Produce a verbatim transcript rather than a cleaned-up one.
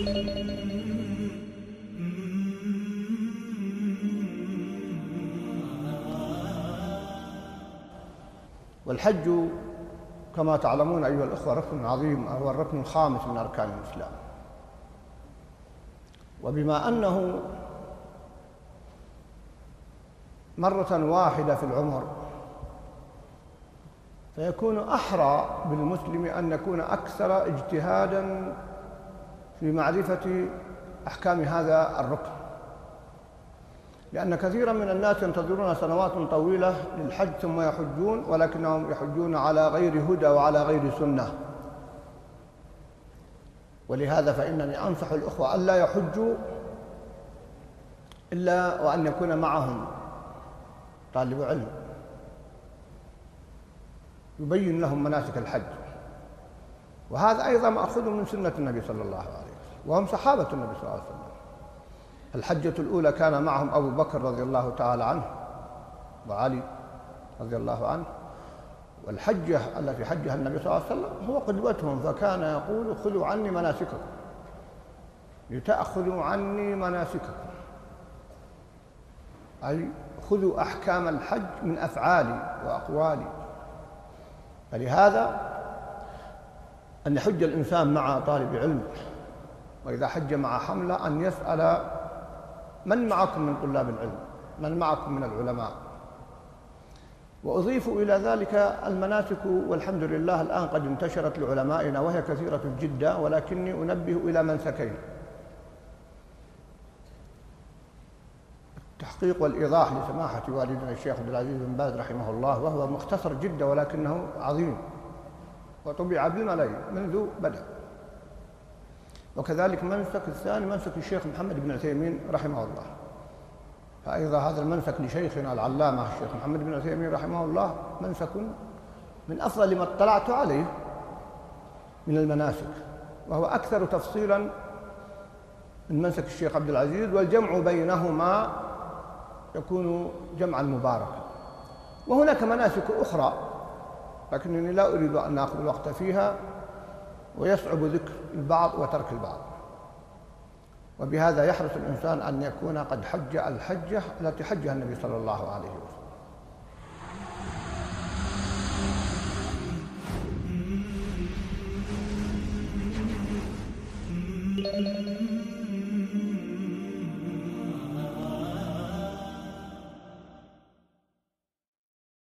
والحج كما تعلمون أيها الأخوة ركن عظيم، هو الركن الخامس من أركان الإسلام. وبما أنه مرة واحدة في العمر فيكون أحرى بالمسلم أن يكون أكثر اجتهاداً في معرفة أحكام هذا الركن، لأن كثيراً من الناس ينتظرون سنوات طويلة للحج ثم يحجون، ولكنهم يحجون على غير هدى وعلى غير سنة. ولهذا فإنني أنصح الأخوة ألا يحجوا إلا وأن يكون معهم طالب علم يبين لهم مناسك الحج، وهذا أيضا مأخوذ من سنة النبي صلى الله عليه وسلم، وهم صحابة النبي صلى الله عليه وسلم. الحجة الأولى كان معهم أبو بكر رضي الله تعالى عنه وعلي رضي الله عنه، والحجة التي حجها النبي صلى الله عليه وسلم هو قدوتهم، فكان يقول خذوا عني مناسككم لتأخذوا عني مناسككم، أي خذوا أحكام الحج من أفعالي وأقوالي. فلهذا أن يحج الإنسان مع طالب علم، وإذا حج مع حملة أن يسأل من معكم من طلاب العلم، من معكم من العلماء. وأضيف إلى ذلك المناسك، والحمد لله الآن قد انتشرت لعلمائنا وهي كثيرة جدا، ولكني أنبه إلى منسكين: التحقيق والإيضاح لسماحة والدنا الشيخ عبد العزيز بن باز رحمه الله، وهو مختصر جدا ولكنه عظيم وطبع بالملايين منذ بدأ. وكذلك منسك الثاني منسك الشيخ محمد بن عثيمين رحمه الله، فأيضا هذا المنسك لشيخنا العلامة الشيخ محمد بن عثيمين رحمه الله منسك من أفضل ما اطلعت عليه من المناسك، وهو أكثر تفصيلا من منسك الشيخ عبد العزيز، والجمع بينهما يكون جمعا مباركا. وهناك مناسك أخرى لكنني لا أريد أن نأخذ الوقت فيها، ويصعب ذكر البعض وترك البعض. وبهذا يحرص الإنسان أن يكون قد حج الحجة التي حجها النبي صلى الله عليه وسلم.